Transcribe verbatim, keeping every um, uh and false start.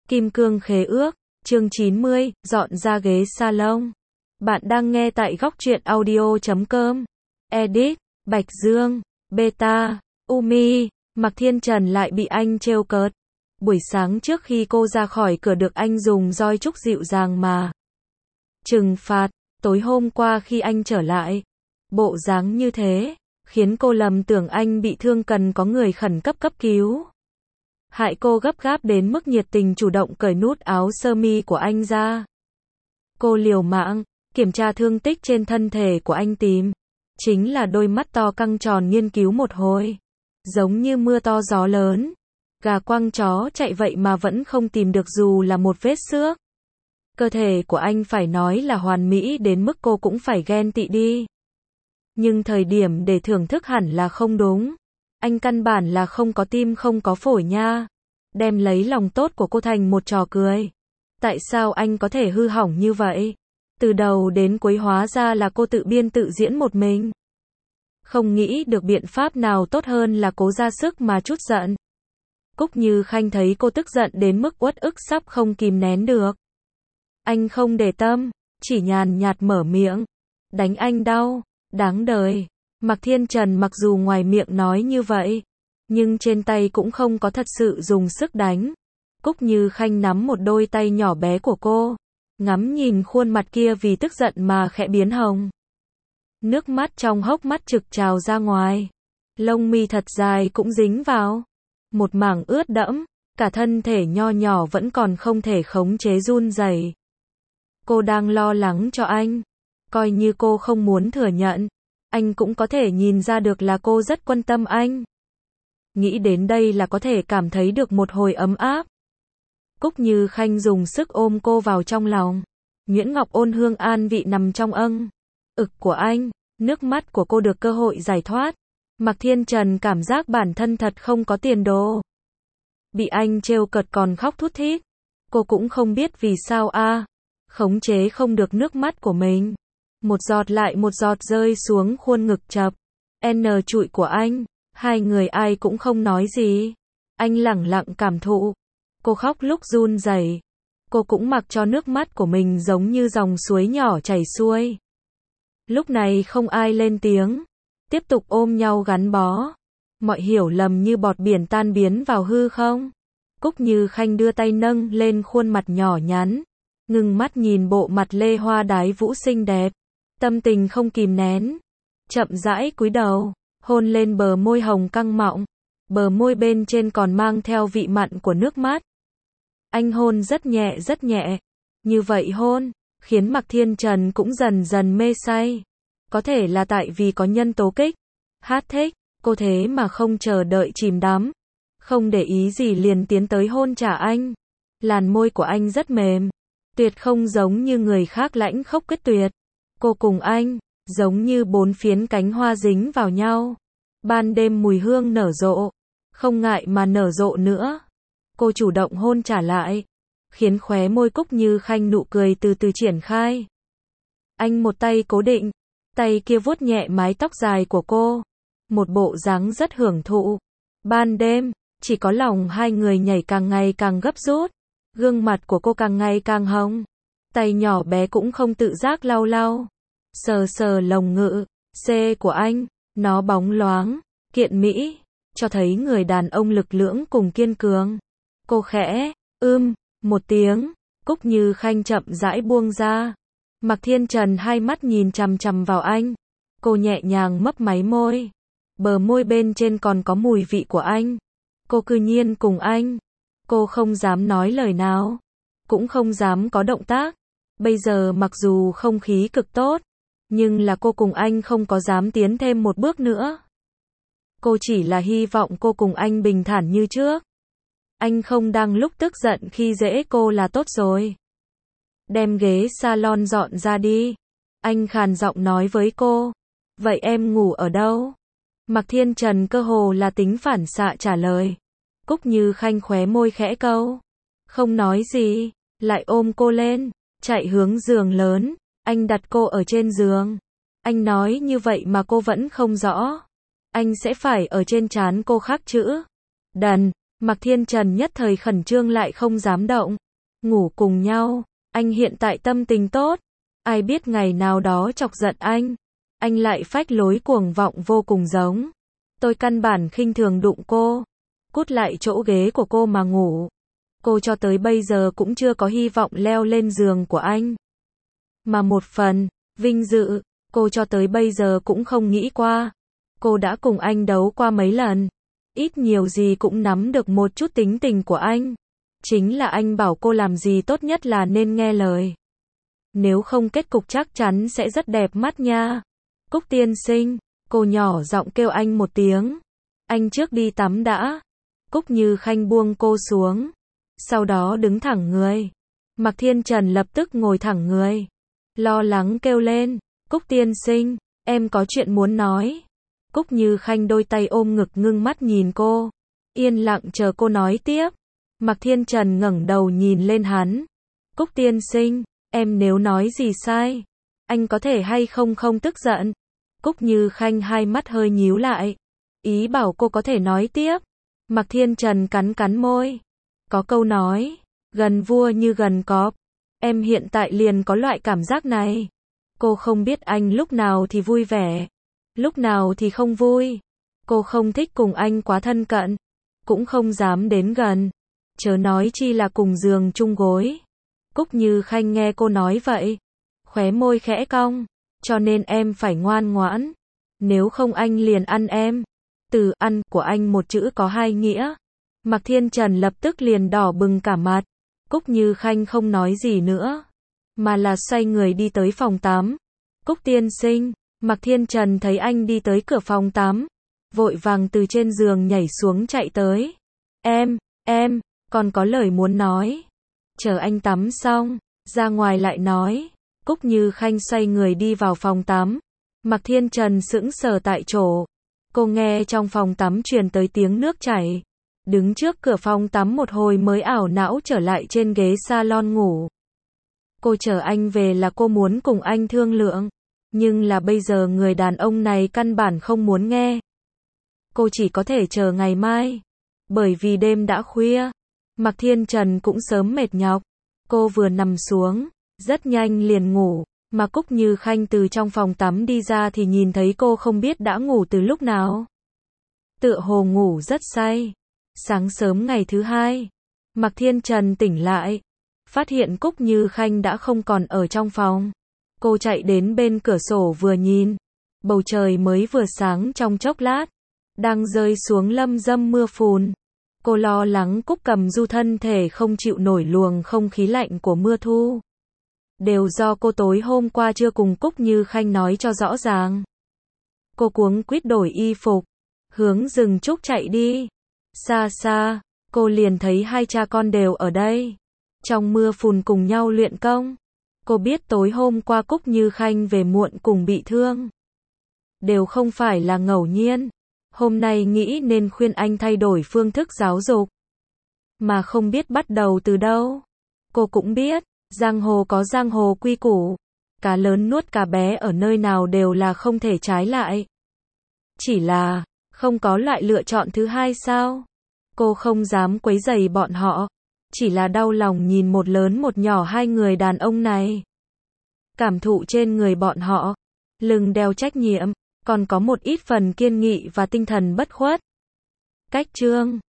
Kim cương khế ước, chương chín mươi, dọn ra ghế salon. Bạn đang nghe tại góc truyện audio chấm com. Edit, Bạch Dương, Beta, Umi, Mạc Thiên Trần lại bị anh trêu cợt. Buổi sáng trước khi cô ra khỏi cửa được anh dùng roi trúc dịu dàng mà trừng phạt. Tối hôm qua khi anh trở lại, bộ dáng như thế, khiến cô lầm tưởng anh bị thương cần có người khẩn cấp cấp cứu. Hại cô gấp gáp đến mức nhiệt tình chủ động cởi nút áo sơ mi của anh ra. Cô liều mạng, kiểm tra thương tích trên thân thể của anh tìm. Chính là đôi mắt to căng tròn nghiên cứu một hồi. Giống như mưa to gió lớn. Gà quăng chó chạy vậy mà vẫn không tìm được dù là một vết xước. Cơ thể của anh phải nói là hoàn mỹ đến mức cô cũng phải ghen tị đi. Nhưng thời điểm để thưởng thức hẳn là không đúng. Anh căn bản là không có tim không có phổi nha. Đem lấy lòng tốt của cô thành một trò cười. Tại sao anh có thể hư hỏng như vậy? Từ đầu đến cuối hóa ra là cô tự biên tự diễn một mình. Không nghĩ được biện pháp nào tốt hơn là cố ra sức mà trút giận. Cúc Như Khanh thấy cô tức giận đến mức uất ức sắp không kìm nén được. Anh không để tâm, chỉ nhàn nhạt mở miệng. Đánh anh đau, đáng đời. Mạc Thiên Trần mặc dù ngoài miệng nói như vậy, nhưng trên tay cũng không có thật sự dùng sức đánh. Cúc Như Khanh nắm một đôi tay nhỏ bé của cô, ngắm nhìn khuôn mặt kia vì tức giận mà khẽ biến hồng. Nước mắt trong hốc mắt trực trào ra ngoài, lông mi thật dài cũng dính vào, một mảng ướt đẫm, cả thân thể nho nhỏ vẫn còn không thể khống chế run rẩy. Cô đang lo lắng cho anh, coi như cô không muốn thừa nhận. Anh cũng có thể nhìn ra được là cô rất quan tâm anh. Nghĩ đến đây là có thể cảm thấy được một hồi ấm áp. Cúc Như Khanh dùng sức ôm cô vào trong lòng. Nguyễn Ngọc ôn hương an vị nằm trong âng ực của anh. Nước mắt của cô được cơ hội giải thoát. Mạc Thiên Trần cảm giác bản thân thật không có tiền đồ. Bị anh trêu cợt còn khóc thút thít. Cô cũng không biết vì sao a, à, khống chế không được nước mắt của mình. Một giọt lại một giọt rơi xuống khuôn ngực chập N trụi của anh. Hai người ai cũng không nói gì. Anh lẳng lặng cảm thụ. Cô khóc lúc run rẩy. Cô cũng mặc cho nước mắt của mình giống như dòng suối nhỏ chảy xuôi. Lúc này không ai lên tiếng. Tiếp tục ôm nhau gắn bó. Mọi hiểu lầm như bọt biển tan biến vào hư không. Cúc Như Khanh đưa tay nâng lên khuôn mặt nhỏ nhắn. Ngừng mắt nhìn bộ mặt lê hoa đái vũ xinh đẹp. Tâm tình không kìm nén. Chậm rãi cúi đầu, hôn lên bờ môi hồng căng mọng. Bờ môi bên trên còn mang theo vị mặn của nước mắt. Anh hôn rất nhẹ rất nhẹ. Như vậy hôn, khiến Mạc Thiên Trần cũng dần dần mê say. Có thể là tại vì có nhân tố kích. Hát thích, cô thế mà không chờ đợi chìm đắm. Không để ý gì liền tiến tới hôn trả anh. Làn môi của anh rất mềm. Tuyệt không giống như người khác lãnh khốc quyết tuyệt. Cô cùng anh, giống như bốn phiến cánh hoa dính vào nhau. Ban đêm mùi hương nở rộ. Không ngại mà nở rộ nữa. Cô chủ động hôn trả lại. Khiến khóe môi Cúc Như Khanh nụ cười từ từ triển khai. Anh một tay cố định. Tay kia vuốt nhẹ mái tóc dài của cô. Một bộ dáng rất hưởng thụ. Ban đêm, chỉ có lòng hai người nhảy càng ngày càng gấp rút. Gương mặt của cô càng ngày càng hồng. Tay nhỏ bé cũng không tự giác lau lau. Sờ sờ lồng ngực C của anh. Nó bóng loáng, kiện mỹ. Cho thấy người đàn ông lực lưỡng cùng kiên cường. Cô khẽ, ưm, một tiếng. Cúc Như Khanh chậm rãi buông ra. Mạc Thiên Trần hai mắt nhìn chằm chằm vào anh. Cô nhẹ nhàng mấp máy môi. Bờ môi bên trên còn có mùi vị của anh. Cô cư nhiên cùng anh. Cô không dám nói lời nào. Cũng không dám có động tác. Bây giờ mặc dù không khí cực tốt, nhưng là cô cùng anh không có dám tiến thêm một bước nữa. Cô chỉ là hy vọng cô cùng anh bình thản như trước. Anh không đang lúc tức giận khi dễ cô là tốt rồi. Đem ghế salon dọn ra đi. Anh khàn giọng nói với cô. Vậy em ngủ ở đâu? Mạc Thiên Trần cơ hồ là tính phản xạ trả lời. Cúc Như Khanh khóe môi khẽ câu. Không nói gì, lại ôm cô lên. Chạy hướng giường lớn, anh đặt cô ở trên giường. Anh nói như vậy mà cô vẫn không rõ. Anh sẽ phải ở trên trán cô khắc chữ đần. Mạc Thiên Trần nhất thời khẩn trương lại không dám động. Ngủ cùng nhau, anh hiện tại tâm tình tốt. Ai biết ngày nào đó chọc giận anh. Anh lại phách lối cuồng vọng vô cùng giống. Tôi căn bản khinh thường đụng cô. Cút lại chỗ ghế của cô mà ngủ. Cô cho tới bây giờ cũng chưa có hy vọng leo lên giường của anh. Mà một phần, vinh dự, cô cho tới bây giờ cũng không nghĩ qua. Cô đã cùng anh đấu qua mấy lần. Ít nhiều gì cũng nắm được một chút tính tình của anh. Chính là anh bảo cô làm gì tốt nhất là nên nghe lời. Nếu không kết cục chắc chắn sẽ rất đẹp mắt nha. Cúc tiên sinh, cô nhỏ giọng kêu anh một tiếng. Anh trước đi tắm đã. Cúc Như Khanh buông cô xuống. Sau đó đứng thẳng người. Mạc Thiên Trần lập tức ngồi thẳng người. Lo lắng kêu lên. Cúc tiên sinh, em có chuyện muốn nói. Cúc Như Khanh đôi tay ôm ngực ngưng mắt nhìn cô. Yên lặng chờ cô nói tiếp. Mạc Thiên Trần ngẩng đầu nhìn lên hắn. Cúc tiên sinh, em nếu nói gì sai, anh có thể hay không không tức giận. Cúc Như Khanh hai mắt hơi nhíu lại. Ý bảo cô có thể nói tiếp. Mạc Thiên Trần cắn cắn môi. Có câu nói, gần vua như gần cọp. Em hiện tại liền có loại cảm giác này. Cô không biết anh lúc nào thì vui vẻ, lúc nào thì không vui. Cô không thích cùng anh quá thân cận, cũng không dám đến gần, chớ nói chi là cùng giường chung gối. Cúc Như Khanh nghe cô nói vậy, khóe môi khẽ cong, cho nên em phải ngoan ngoãn, nếu không anh liền ăn em. Từ ăn của anh một chữ có hai nghĩa. Mạc Thiên Trần lập tức liền đỏ bừng cả mặt. Cúc Như Khanh không nói gì nữa, mà là xoay người đi tới phòng tắm. Cúc tiên sinh, Mạc Thiên Trần thấy anh đi tới cửa phòng tắm, vội vàng từ trên giường nhảy xuống chạy tới. Em, em, còn có lời muốn nói. Chờ anh tắm xong, ra ngoài lại nói. Cúc Như Khanh xoay người đi vào phòng tắm. Mạc Thiên Trần sững sờ tại chỗ. Cô nghe trong phòng tắm truyền tới tiếng nước chảy. Đứng trước cửa phòng tắm một hồi mới ảo não trở lại trên ghế salon ngủ. Cô chờ anh về là cô muốn cùng anh thương lượng. Nhưng là bây giờ người đàn ông này căn bản không muốn nghe. Cô chỉ có thể chờ ngày mai. Bởi vì đêm đã khuya. Mạc Thiên Trần cũng sớm mệt nhọc. Cô vừa nằm xuống, rất nhanh liền ngủ. Mà Cúc Như Khanh từ trong phòng tắm đi ra thì nhìn thấy cô không biết đã ngủ từ lúc nào. Tựa hồ ngủ rất say. Sáng sớm ngày thứ hai, Mạc Thiên Trần tỉnh lại, phát hiện Cúc Như Khanh đã không còn ở trong phòng. Cô chạy đến bên cửa sổ vừa nhìn, bầu trời mới vừa sáng trong chốc lát, đang rơi xuống lâm dâm mưa phùn. Cô lo lắng Cúc Cầm Du thân thể không chịu nổi luồng không khí lạnh của mưa thu. Đều do cô tối hôm qua chưa cùng Cúc Như Khanh nói cho rõ ràng. Cô cuống quýt đổi y phục, hướng rừng trúc chạy đi. Xa xa, cô liền thấy hai cha con đều ở đây. Trong mưa phùn cùng nhau luyện công. Cô biết tối hôm qua Cúc Như Khanh về muộn cùng bị thương. Đều không phải là ngẫu nhiên. Hôm nay nghĩ nên khuyên anh thay đổi phương thức giáo dục. Mà không biết bắt đầu từ đâu. Cô cũng biết, giang hồ có giang hồ quy củ. Cá lớn nuốt cá bé ở nơi nào đều là không thể trái lại. Chỉ là, không có loại lựa chọn thứ hai sao? Cô không dám quấy rầy bọn họ. Chỉ là đau lòng nhìn một lớn một nhỏ hai người đàn ông này. Cảm thụ trên người bọn họ. Lưng đeo trách nhiệm. Còn có một ít phần kiên nghị và tinh thần bất khuất. Cách chương